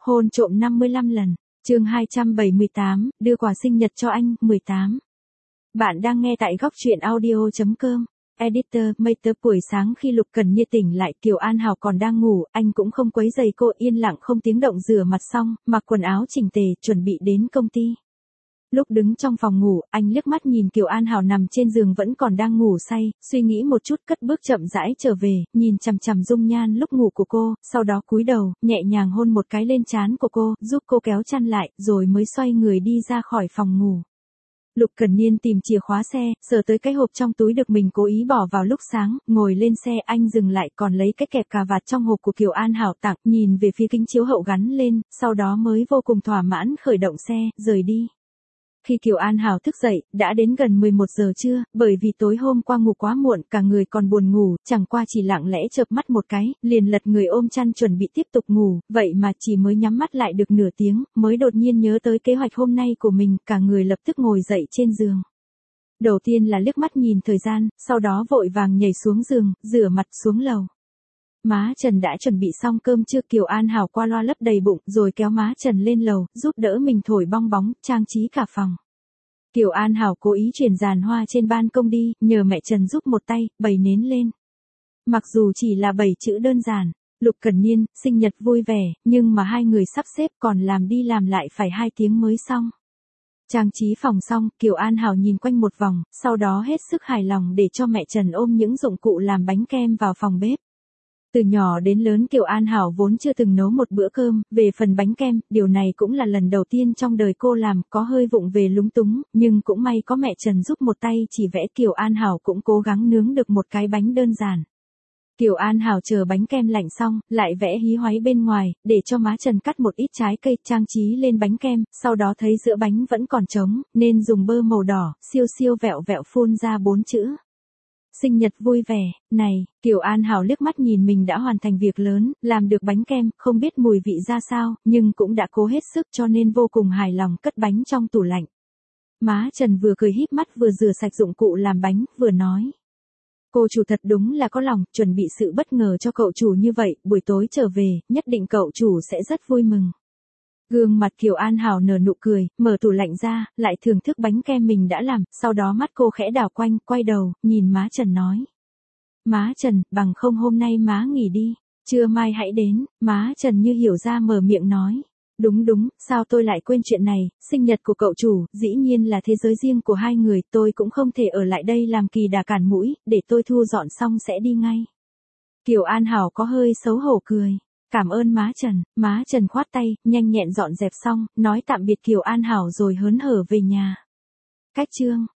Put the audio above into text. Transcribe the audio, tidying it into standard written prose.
Hôn trộm 55 lần. Chương 278, đưa quà sinh nhật cho anh, 18. Bạn đang nghe tại góc truyện audio.com. Editor, Mater. Buổi sáng khi Lục Cần Niên tỉnh lại, Kiều An Hảo còn đang ngủ, anh cũng không quấy rầy cô, yên lặng không tiếng động rửa mặt xong, mặc quần áo chỉnh tề, chuẩn bị đến công ty. Lúc đứng trong phòng ngủ, anh liếc mắt nhìn Kiều An Hảo nằm trên giường vẫn còn đang ngủ say, suy nghĩ một chút cất bước chậm rãi trở về, nhìn chằm chằm dung nhan lúc ngủ của cô, sau đó cúi đầu, nhẹ nhàng hôn một cái lên trán của cô, giúp cô kéo chăn lại, rồi mới xoay người đi ra khỏi phòng ngủ. Lục Cần Niên tìm chìa khóa xe, sờ tới cái hộp trong túi được mình cố ý bỏ vào lúc sáng, ngồi lên xe anh dừng lại còn lấy cái kẹp cà vạt trong hộp của Kiều An Hảo tặng, nhìn về phía kính chiếu hậu gắn lên, sau đó mới vô cùng thỏa mãn khởi động xe, rời đi. Khi Kiều An Hảo thức dậy, đã đến gần 11 giờ trưa, bởi vì tối hôm qua ngủ quá muộn, cả người còn buồn ngủ, chẳng qua chỉ lặng lẽ chợp mắt một cái, liền lật người ôm chăn chuẩn bị tiếp tục ngủ, vậy mà chỉ mới nhắm mắt lại được nửa tiếng, mới đột nhiên nhớ tới kế hoạch hôm nay của mình, cả người lập tức ngồi dậy trên giường. Đầu tiên là liếc mắt nhìn thời gian, sau đó vội vàng nhảy xuống giường, rửa mặt xuống lầu. Má Trần đã chuẩn bị xong cơm trưa, Kiều An Hảo qua loa lấp đầy bụng, rồi kéo má Trần lên lầu, giúp đỡ mình thổi bong bóng, trang trí cả phòng. Kiều An Hảo cố ý chuyển dàn hoa trên ban công đi, nhờ mẹ Trần giúp một tay, bày nến lên. Mặc dù chỉ là 7 chữ đơn giản, Lục Cần Niên, sinh nhật vui vẻ, nhưng mà hai người sắp xếp còn làm đi làm lại phải 2 tiếng mới xong. Trang trí phòng xong, Kiều An Hảo nhìn quanh một vòng, sau đó hết sức hài lòng để cho mẹ Trần ôm những dụng cụ làm bánh kem vào phòng bếp. Từ nhỏ đến lớn Kiều An Hảo vốn chưa từng nấu một bữa cơm, về phần bánh kem, điều này cũng là lần đầu tiên trong đời cô làm, có hơi vụng về lúng túng, nhưng cũng may có mẹ Trần giúp một tay chỉ vẽ, Kiều An Hảo cũng cố gắng nướng được một cái bánh đơn giản. Kiều An Hảo chờ bánh kem lạnh xong, lại vẽ hí hoáy bên ngoài, để cho má Trần cắt một ít trái cây trang trí lên bánh kem, sau đó thấy giữa bánh vẫn còn trống, nên dùng bơ màu đỏ, siêu siêu vẹo vẹo phun ra 4 chữ. Sinh nhật vui vẻ, này, Kiều An Hảo liếc mắt nhìn mình đã hoàn thành việc lớn, làm được bánh kem, không biết mùi vị ra sao, nhưng cũng đã cố hết sức cho nên vô cùng hài lòng cất bánh trong tủ lạnh. Má Trần vừa cười híp mắt vừa rửa sạch dụng cụ làm bánh, vừa nói. Cô chủ thật đúng là có lòng, chuẩn bị sự bất ngờ cho cậu chủ như vậy, buổi tối trở về, nhất định cậu chủ sẽ rất vui mừng. Gương mặt Kiều An Hảo nở nụ cười, mở tủ lạnh ra, lại thưởng thức bánh kem mình đã làm, sau đó mắt cô khẽ đảo quanh, quay đầu, nhìn má Trần nói. Má Trần, bằng không hôm nay má nghỉ đi, trưa mai hãy đến, má Trần như hiểu ra mở miệng nói. Đúng, sao tôi lại quên chuyện này, sinh nhật của cậu chủ, dĩ nhiên là thế giới riêng của hai người, tôi cũng không thể ở lại đây làm kỳ đà cản mũi, để tôi thu dọn xong sẽ đi ngay. Kiều An Hảo có hơi xấu hổ cười. Cảm ơn má Trần khoát tay, nhanh nhẹn dọn dẹp xong, nói tạm biệt Kiều An Hảo rồi hớn hở về nhà. Cách chương